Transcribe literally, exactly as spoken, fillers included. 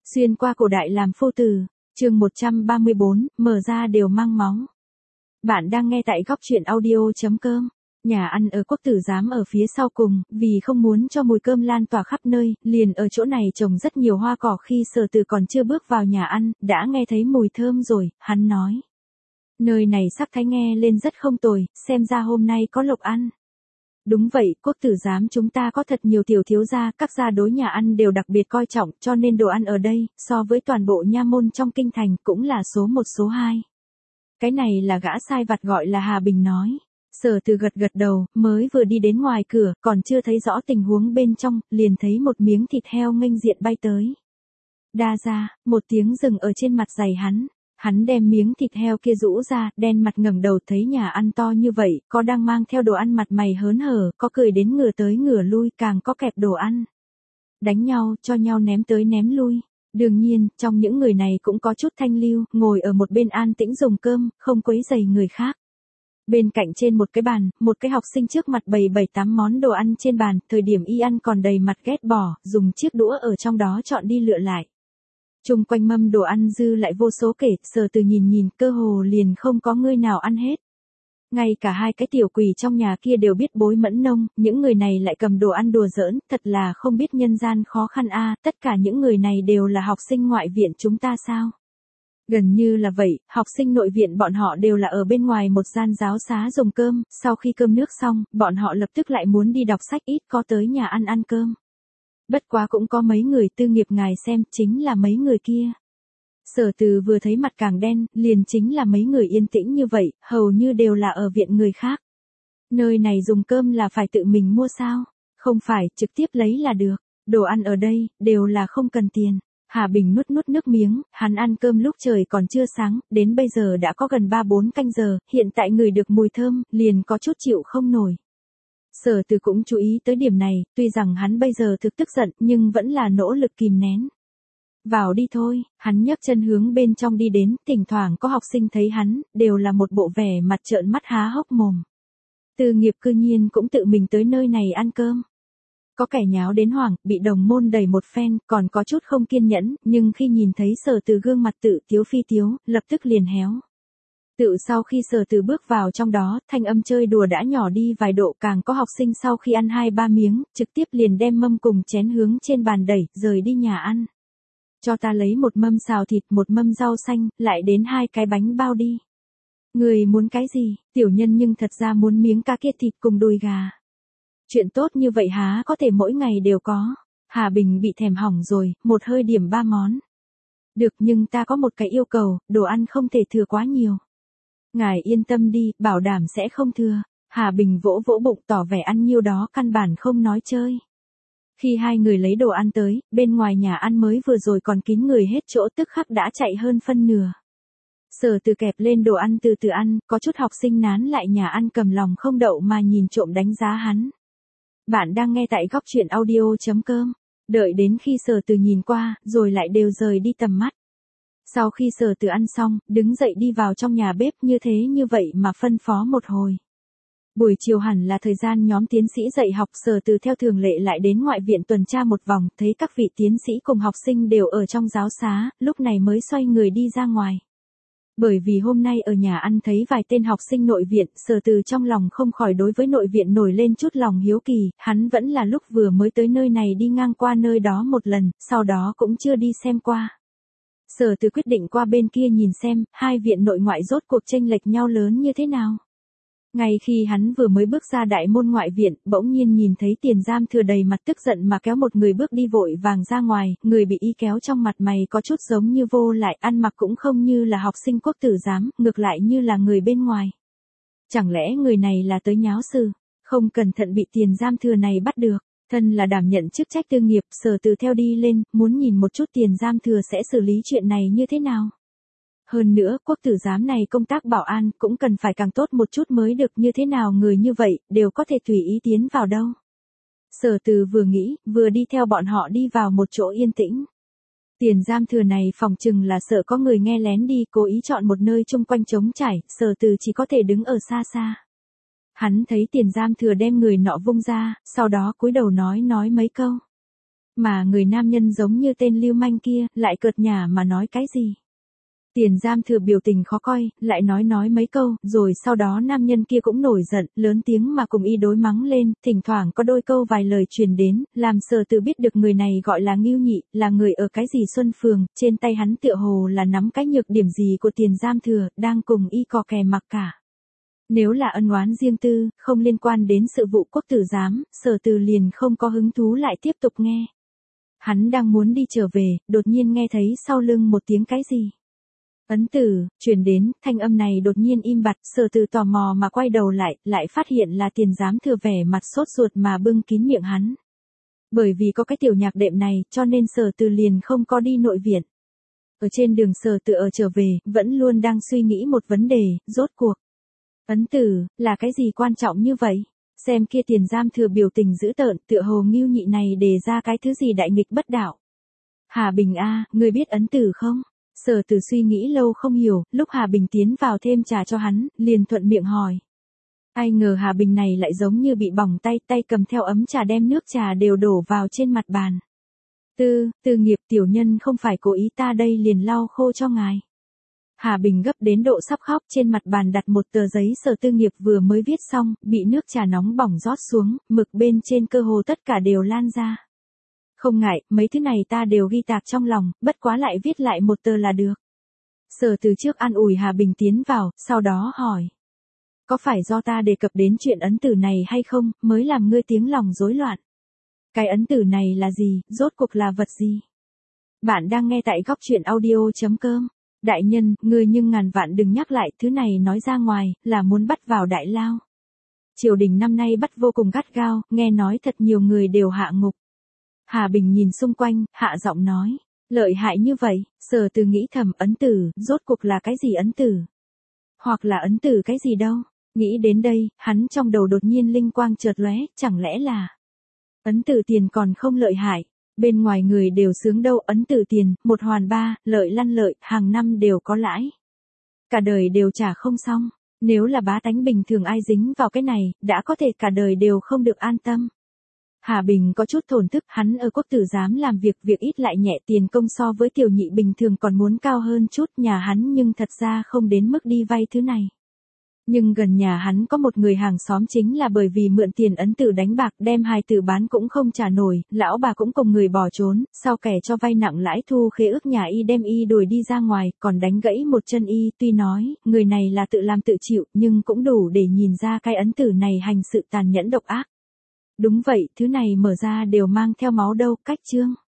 Xuyên qua cổ đại làm phu tử, chương một trăm ba mươi bốn, mở ra đều mang máu. Bạn đang nghe tại góc truyện audio.com. Nhà ăn ở Quốc Tử Giám ở phía sau cùng, vì không muốn cho mùi cơm lan tỏa khắp nơi, liền ở chỗ này trồng rất nhiều hoa cỏ. Khi Sở Từ còn chưa bước vào nhà ăn, đã nghe thấy mùi thơm rồi, hắn nói. Nơi này sắc thái nghe lên rất không tồi, xem ra hôm nay có lộc ăn. Đúng vậy, Quốc Tử Giám chúng ta có thật nhiều tiểu thiếu gia, các gia đối nhà ăn đều đặc biệt coi trọng, cho nên đồ ăn ở đây, so với toàn bộ nha môn trong kinh thành, cũng là số một số hai. Cái này là gã sai vặt gọi là Hà Bình nói. Sở Từ gật gật đầu, mới vừa đi đến ngoài cửa, còn chưa thấy rõ tình huống bên trong, liền thấy một miếng thịt heo nghênh diện bay tới. Đa ra, một tiếng dừng ở trên mặt giày hắn. Hắn đem miếng thịt heo kia rũ ra, đen mặt ngẩng đầu thấy nhà ăn to như vậy, có đang mang theo đồ ăn mặt mày hớn hở, có cười đến ngửa tới ngửa lui, càng có kẹp đồ ăn. Đánh nhau, cho nhau ném tới ném lui. Đương nhiên, trong những người này cũng có chút thanh lưu, ngồi ở một bên an tĩnh dùng cơm, không quấy rầy người khác. Bên cạnh trên một cái bàn, một cái học sinh trước mặt bày bảy tám món đồ ăn trên bàn, thời điểm y ăn còn đầy mặt ghét bỏ, dùng chiếc đũa ở trong đó chọn đi lựa lại. Chung quanh mâm đồ ăn dư lại vô số kể, Sở Từ nhìn nhìn, cơ hồ liền không có người nào ăn hết. Ngay cả hai cái tiểu quỷ trong nhà kia đều biết bối mẫn nông, những người này lại cầm đồ ăn đùa giỡn, thật là không biết nhân gian khó khăn a, tất cả những người này đều là học sinh ngoại viện chúng ta sao? Gần như là vậy, học sinh nội viện bọn họ đều là ở bên ngoài một gian giáo xá dùng cơm, sau khi cơm nước xong, bọn họ lập tức lại muốn đi đọc sách, ít có tới nhà ăn ăn cơm. Bất quá cũng có mấy người tư nghiệp ngài xem, chính là mấy người kia. Sở Từ vừa thấy mặt càng đen, liền chính là mấy người yên tĩnh như vậy, hầu như đều là ở viện người khác. Nơi này dùng cơm là phải tự mình mua sao? Không phải, trực tiếp lấy là được. Đồ ăn ở đây, đều là không cần tiền. Hà Bình nuốt nuốt nước miếng, hắn ăn cơm lúc trời còn chưa sáng, đến bây giờ đã có gần ba bốn canh giờ, hiện tại người được mùi thơm, liền có chút chịu không nổi. Sở Từ cũng chú ý tới điểm này, tuy rằng hắn bây giờ thực tức giận, nhưng vẫn là nỗ lực kìm nén. Vào đi thôi, hắn nhấc chân hướng bên trong đi đến, thỉnh thoảng có học sinh thấy hắn, đều là một bộ vẻ mặt trợn mắt há hốc mồm. Từ nghiệp cư nhiên cũng tự mình tới nơi này ăn cơm. Có kẻ nháo đến hoảng, bị đồng môn đẩy một phen, còn có chút không kiên nhẫn, nhưng khi nhìn thấy Sở Từ gương mặt tự tiếu phi tiếu, lập tức liền héo. Tự sau khi Sở Từ bước vào trong đó, thanh âm chơi đùa đã nhỏ đi vài độ, càng có học sinh sau khi ăn hai ba miếng, trực tiếp liền đem mâm cùng chén hướng trên bàn đẩy, rời đi nhà ăn. Cho ta lấy một mâm xào thịt, một mâm rau xanh, lại đến hai cái bánh bao đi. Người muốn cái gì, tiểu nhân nhưng thật ra muốn miếng cá kia thịt cùng đùi gà. Chuyện tốt như vậy há có thể mỗi ngày đều có. Hà Bình bị thèm hỏng rồi, một hơi điểm ba món. Được, nhưng ta có một cái yêu cầu, đồ ăn không thể thừa quá nhiều. Ngài yên tâm đi, bảo đảm sẽ không thừa. Hà Bình vỗ vỗ bụng tỏ vẻ ăn nhiêu đó căn bản không nói chơi. Khi hai người lấy đồ ăn tới, bên ngoài nhà ăn mới vừa rồi còn kín người hết chỗ, tức khắc đã chạy hơn phân nửa. Sở Từ kẹp lên đồ ăn từ từ ăn, có chút học sinh nán lại nhà ăn cầm lòng không đậu mà nhìn trộm đánh giá hắn. Bạn đang nghe tại góc truyện audio.com. Đợi đến khi Sở Từ nhìn qua, rồi lại đều rời đi tầm mắt. Sau khi Sở Từ ăn xong, đứng dậy đi vào trong nhà bếp như thế như vậy mà phân phó một hồi. Buổi chiều hẳn là thời gian nhóm tiến sĩ dạy học, Sở Từ theo thường lệ lại đến ngoại viện tuần tra một vòng, thấy các vị tiến sĩ cùng học sinh đều ở trong giáo xá, lúc này mới xoay người đi ra ngoài. Bởi vì hôm nay ở nhà ăn thấy vài tên học sinh nội viện, Sở Từ trong lòng không khỏi đối với nội viện nổi lên chút lòng hiếu kỳ, hắn vẫn là lúc vừa mới tới nơi này đi ngang qua nơi đó một lần, sau đó cũng chưa đi xem qua. Sở Từ quyết định qua bên kia nhìn xem, hai viện nội ngoại rốt cuộc chênh lệch nhau lớn như thế nào. Ngay khi hắn vừa mới bước ra đại môn ngoại viện, bỗng nhiên nhìn thấy Tiền Giam Thừa đầy mặt tức giận mà kéo một người bước đi vội vàng ra ngoài, người bị y kéo trong mặt mày có chút giống như vô lại, ăn mặc cũng không như là học sinh Quốc Tử Giám, ngược lại như là người bên ngoài. Chẳng lẽ người này là tới nháo sự, không cẩn thận bị Tiền Giam Thừa này bắt được, thân là đảm nhận chức trách tư nghiệp, Sở Từ theo đi lên, muốn nhìn một chút Tiền Giam Thừa sẽ xử lý chuyện này như thế nào. Hơn nữa, Quốc Tử Giám này công tác bảo an cũng cần phải càng tốt một chút mới được, như thế nào người như vậy, đều có thể tùy ý tiến vào đâu. Sở Từ vừa nghĩ, vừa đi theo bọn họ đi vào một chỗ yên tĩnh. Tiền Giam Thừa này phòng chừng là sợ có người nghe lén đi, cố ý chọn một nơi chung quanh trống trải, Sở Từ chỉ có thể đứng ở xa xa. Hắn thấy Tiền Giam Thừa đem người nọ vung ra, sau đó cúi đầu nói nói mấy câu. Mà người nam nhân giống như tên lưu manh kia, lại cợt nhả mà nói cái gì. Tiền Giam Thừa biểu tình khó coi, lại nói nói mấy câu, rồi sau đó nam nhân kia cũng nổi giận, lớn tiếng mà cùng y đối mắng lên, thỉnh thoảng có đôi câu vài lời truyền đến, làm Sở Từ biết được người này gọi là Ngưu Nhị, là người ở cái gì Xuân Phường, trên tay hắn tựa hồ là nắm cái nhược điểm gì của Tiền Giam Thừa, đang cùng y cò kè mặc cả. Nếu là ân oán riêng tư, không liên quan đến sự vụ quốc tử giám, Sở Từ liền không có hứng thú lại tiếp tục nghe. Hắn đang muốn đi trở về, đột nhiên nghe thấy sau lưng một tiếng cái gì. Ấn Tử, truyền đến, thanh âm này đột nhiên im bặt, Sở Từ tò mò mà quay đầu lại, lại phát hiện là Tiền Giám Thừa vẻ mặt sốt ruột mà bưng kín miệng hắn. Bởi vì có cái tiểu nhạc đệm này, cho nên Sở Từ liền không có đi nội viện. Ở trên đường Sở Từ ở trở về, vẫn luôn đang suy nghĩ một vấn đề, rốt cuộc. Ấn Tử, là cái gì quan trọng như vậy? Xem kia Tiền Giam Thừa biểu tình dữ tợn, tựa hồ Ngưu Nhị này đề ra cái thứ gì đại nghịch bất đạo. Hà Bình a, ngươi biết Ấn Tử không? Sở Từ suy nghĩ lâu không hiểu, lúc Hà Bình tiến vào thêm trà cho hắn, liền thuận miệng hỏi. Ai ngờ Hà Bình này lại giống như bị bỏng tay, tay cầm theo ấm trà đem nước trà đều đổ vào trên mặt bàn. Tư, Tư Nghiệp tiểu nhân không phải cố ý, ta đây liền lau khô cho ngài. Hà Bình gấp đến độ sắp khóc, trên mặt bàn đặt một tờ giấy Sở Tư Nghiệp vừa mới viết xong, bị nước trà nóng bỏng rót xuống, mực bên trên cơ hồ tất cả đều lan ra. Không ngại, mấy thứ này ta đều ghi tạc trong lòng, bất quá lại viết lại một tờ là được. Sở Từ trước an ủi Hà Bình tiến vào, sau đó hỏi. Có phải do ta đề cập đến chuyện ấn tử này hay không, mới làm ngươi tiếng lòng rối loạn? Cái ấn tử này là gì, rốt cuộc là vật gì? Bạn đang nghe tại góc truyện audio chấm com. Đại nhân, ngươi nhưng ngàn vạn đừng nhắc lại, thứ này nói ra ngoài, là muốn bắt vào đại lao. Triều đình năm nay bắt vô cùng gắt gao, nghe nói thật nhiều người đều hạ ngục. Hà Bình nhìn xung quanh, hạ giọng nói. Lợi hại như vậy, Sở Từ nghĩ thầm, ấn tử, rốt cuộc là cái gì ấn tử? Hoặc là ấn tử cái gì đâu? Nghĩ đến đây, hắn trong đầu đột nhiên linh quang chợt lóe, chẳng lẽ là ấn tử tiền còn không lợi hại? Bên ngoài người đều sướng đâu, ấn tử tiền, một hoàn ba, lợi lăn lợi, hàng năm đều có lãi. Cả đời đều trả không xong, nếu là bá tánh bình thường ai dính vào cái này, đã có thể cả đời đều không được an tâm. Hà Bình có chút thổn thức, hắn ở quốc tử giám làm việc, việc ít lại nhẹ, tiền công so với tiểu nhị bình thường còn muốn cao hơn chút, nhà hắn nhưng thật ra không đến mức đi vay thứ này. Nhưng gần nhà hắn có một người hàng xóm chính là bởi vì mượn tiền ấn tử đánh bạc, đem hài tử bán cũng không trả nổi, lão bà cũng cùng người bỏ trốn, sau kẻ cho vay nặng lãi thu khế ước nhà y đem y đuổi đi ra ngoài, còn đánh gãy một chân y, tuy nói, người này là tự làm tự chịu, nhưng cũng đủ để nhìn ra cái ấn tử này hành sự tàn nhẫn độc ác. Đúng vậy, thứ này mở ra đều mang theo máu đâu, cách chương.